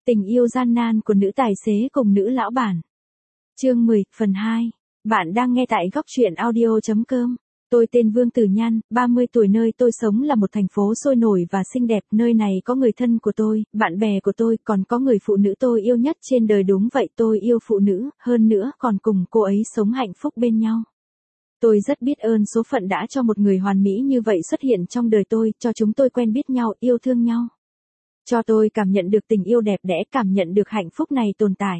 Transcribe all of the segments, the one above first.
Tình yêu gian nan của nữ tài xế cùng nữ lão bản. Chương 10, phần 2. Bạn đang nghe tại góc truyện audio.com. Tôi tên Vương Tử Nhan, 30 tuổi, nơi tôi sống là một thành phố sôi nổi và xinh đẹp, nơi này có người thân của tôi, bạn bè của tôi, còn có người phụ nữ tôi yêu nhất trên đời. Đúng vậy, tôi yêu phụ nữ, hơn nữa còn cùng cô ấy sống hạnh phúc bên nhau. Tôi rất biết ơn số phận đã cho một người hoàn mỹ như vậy xuất hiện trong đời tôi, cho chúng tôi quen biết nhau, yêu thương nhau. Cho tôi cảm nhận được tình yêu đẹp đẽ, cảm nhận được hạnh phúc này tồn tại.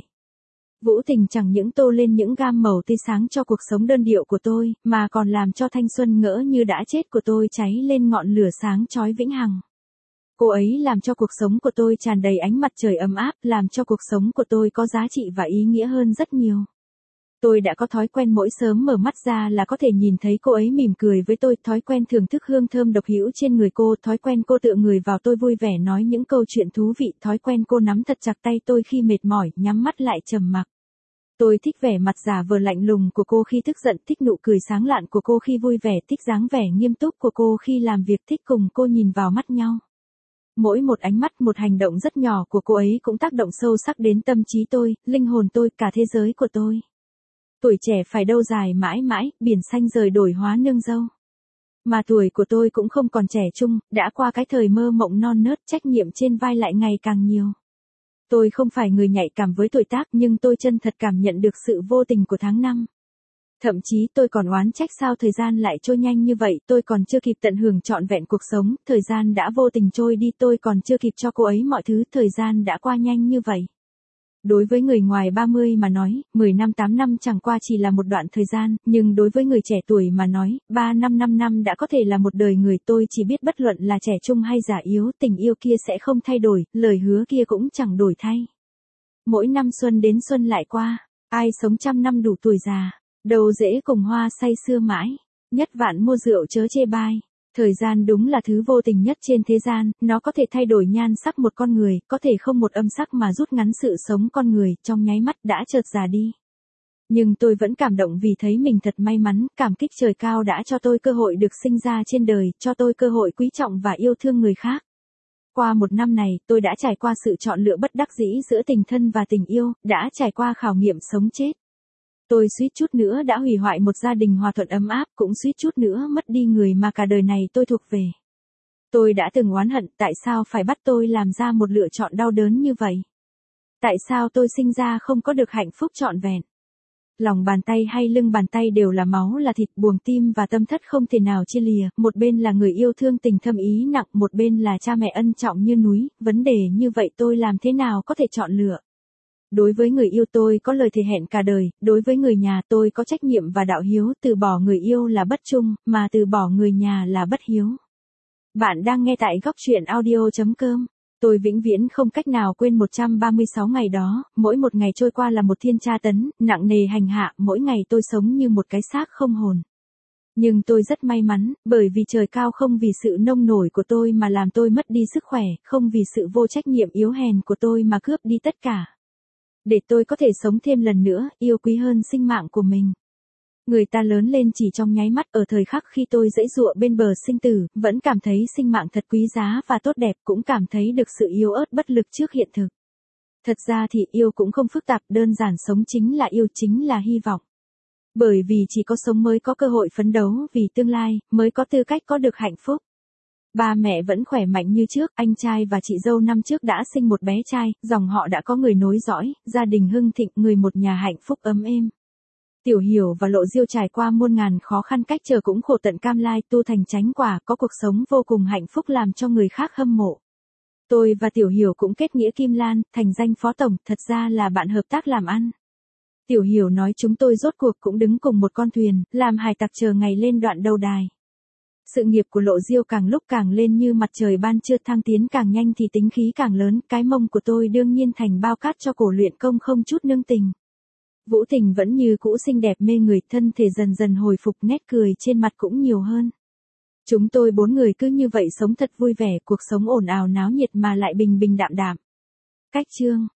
Vũ tình chẳng những tô lên những gam màu tươi sáng cho cuộc sống đơn điệu của tôi, mà còn làm cho thanh xuân ngỡ như đã chết của tôi cháy lên ngọn lửa sáng chói vĩnh hằng. Cô ấy làm cho cuộc sống của tôi tràn đầy ánh mặt trời ấm áp, làm cho cuộc sống của tôi có giá trị và ý nghĩa hơn rất nhiều. Tôi đã có thói quen mỗi sớm mở mắt ra là có thể nhìn thấy cô ấy mỉm cười với tôi, thói quen thưởng thức hương thơm độc hữu trên người cô, thói quen cô tựa người vào tôi vui vẻ nói những câu chuyện thú vị, thói quen cô nắm thật chặt tay tôi khi mệt mỏi, nhắm mắt lại trầm mặc. Tôi thích vẻ mặt giả vờ lạnh lùng của cô khi tức giận, thích nụ cười sáng lạn của cô khi vui vẻ, thích dáng vẻ nghiêm túc của cô khi làm việc, thích cùng cô nhìn vào mắt nhau. Mỗi một ánh mắt, một hành động rất nhỏ của cô ấy cũng tác động sâu sắc đến tâm trí tôi, linh hồn tôi, cả thế giới của tôi. Tuổi trẻ phải đâu dài mãi mãi, biển xanh rời đổi hóa nương dâu. Mà tuổi của tôi cũng không còn trẻ trung, đã qua cái thời mơ mộng non nớt, trách nhiệm trên vai lại ngày càng nhiều. Tôi không phải người nhạy cảm với tuổi tác, nhưng tôi chân thật cảm nhận được sự vô tình của tháng năm. Thậm chí tôi còn oán trách sao thời gian lại trôi nhanh như vậy, tôi còn chưa kịp tận hưởng trọn vẹn cuộc sống, thời gian đã vô tình trôi đi, tôi còn chưa kịp cho cô ấy mọi thứ, thời gian đã qua nhanh như vậy. Đối với người ngoài 30 mà nói, 10 năm 8 năm chẳng qua chỉ là một đoạn thời gian, nhưng đối với người trẻ tuổi mà nói, 3 năm 5 năm đã có thể là một đời người. Tôi chỉ biết bất luận là trẻ trung hay già yếu, tình yêu kia sẽ không thay đổi, lời hứa kia cũng chẳng đổi thay. Mỗi năm xuân đến xuân lại qua, ai sống trăm năm đủ tuổi già, đâu dễ cùng hoa say sưa mãi, nhất vạn mua rượu chớ chê bai. Thời gian đúng là thứ vô tình nhất trên thế gian, nó có thể thay đổi nhan sắc một con người, có thể không một âm sắc mà rút ngắn sự sống con người, trong nháy mắt đã chợt già đi. Nhưng tôi vẫn cảm động vì thấy mình thật may mắn, cảm kích trời cao đã cho tôi cơ hội được sinh ra trên đời, cho tôi cơ hội quý trọng và yêu thương người khác. Qua một năm này, tôi đã trải qua sự chọn lựa bất đắc dĩ giữa tình thân và tình yêu, đã trải qua khảo nghiệm sống chết. Tôi suýt chút nữa đã hủy hoại một gia đình hòa thuận ấm áp, cũng suýt chút nữa mất đi người mà cả đời này tôi thuộc về. Tôi đã từng oán hận tại sao phải bắt tôi làm ra một lựa chọn đau đớn như vậy. Tại sao tôi sinh ra không có được hạnh phúc trọn vẹn. Lòng bàn tay hay lưng bàn tay đều là máu là thịt, buồng tim và tâm thất không thể nào chia lìa, một bên là người yêu thương tình thâm ý nặng, một bên là cha mẹ ân trọng như núi, vấn đề như vậy tôi làm thế nào có thể chọn lựa. Đối với người yêu tôi có lời thề hẹn cả đời, đối với người nhà tôi có trách nhiệm và đạo hiếu, từ bỏ người yêu là bất trung, mà từ bỏ người nhà là bất hiếu. Bạn đang nghe tại góc truyện audio.com. Tôi vĩnh viễn không cách nào quên 136 ngày đó, mỗi một ngày trôi qua là một thiên tra tấn, nặng nề hành hạ, mỗi ngày tôi sống như một cái xác không hồn. Nhưng tôi rất may mắn, bởi vì trời cao không vì sự nông nổi của tôi mà làm tôi mất đi sức khỏe, không vì sự vô trách nhiệm yếu hèn của tôi mà cướp đi tất cả. Để tôi có thể sống thêm lần nữa, yêu quý hơn sinh mạng của mình. Người ta lớn lên chỉ trong nháy mắt, ở thời khắc khi tôi giãy giụa bên bờ sinh tử, vẫn cảm thấy sinh mạng thật quý giá và tốt đẹp, cũng cảm thấy được sự yếu ớt bất lực trước hiện thực. Thật ra thì yêu cũng không phức tạp, đơn giản, sống chính là yêu, chính là hy vọng. Bởi vì chỉ có sống mới có cơ hội phấn đấu vì tương lai, mới có tư cách có được hạnh phúc. Ba mẹ vẫn khỏe mạnh như trước, anh trai và chị dâu năm trước đã sinh một bé trai, dòng họ đã có người nối dõi, gia đình hưng thịnh, người một nhà hạnh phúc ấm êm. Tiểu Hiểu và Lộ Diêu trải qua muôn ngàn khó khăn cách trở cũng khổ tận cam lai, tu thành chánh quả, có cuộc sống vô cùng hạnh phúc làm cho người khác hâm mộ. Tôi và Tiểu Hiểu cũng kết nghĩa kim lan, thành danh phó tổng, thật ra là bạn hợp tác làm ăn. Tiểu Hiểu nói chúng tôi rốt cuộc cũng đứng cùng một con thuyền, làm hải tặc chờ ngày lên đoạn đầu đài. Sự nghiệp của Lộ Diêu càng lúc càng lên như mặt trời ban trưa, thăng tiến càng nhanh thì tính khí càng lớn, cái mông của tôi đương nhiên thành bao cát cho cổ luyện công không chút nương tình. Vũ Tình vẫn như cũ xinh đẹp mê người, thân thể dần dần hồi phục, nét cười trên mặt cũng nhiều hơn. Chúng tôi 4 người cứ như vậy sống thật vui vẻ, cuộc sống ồn ào náo nhiệt mà lại bình bình đạm đạm. Cách chương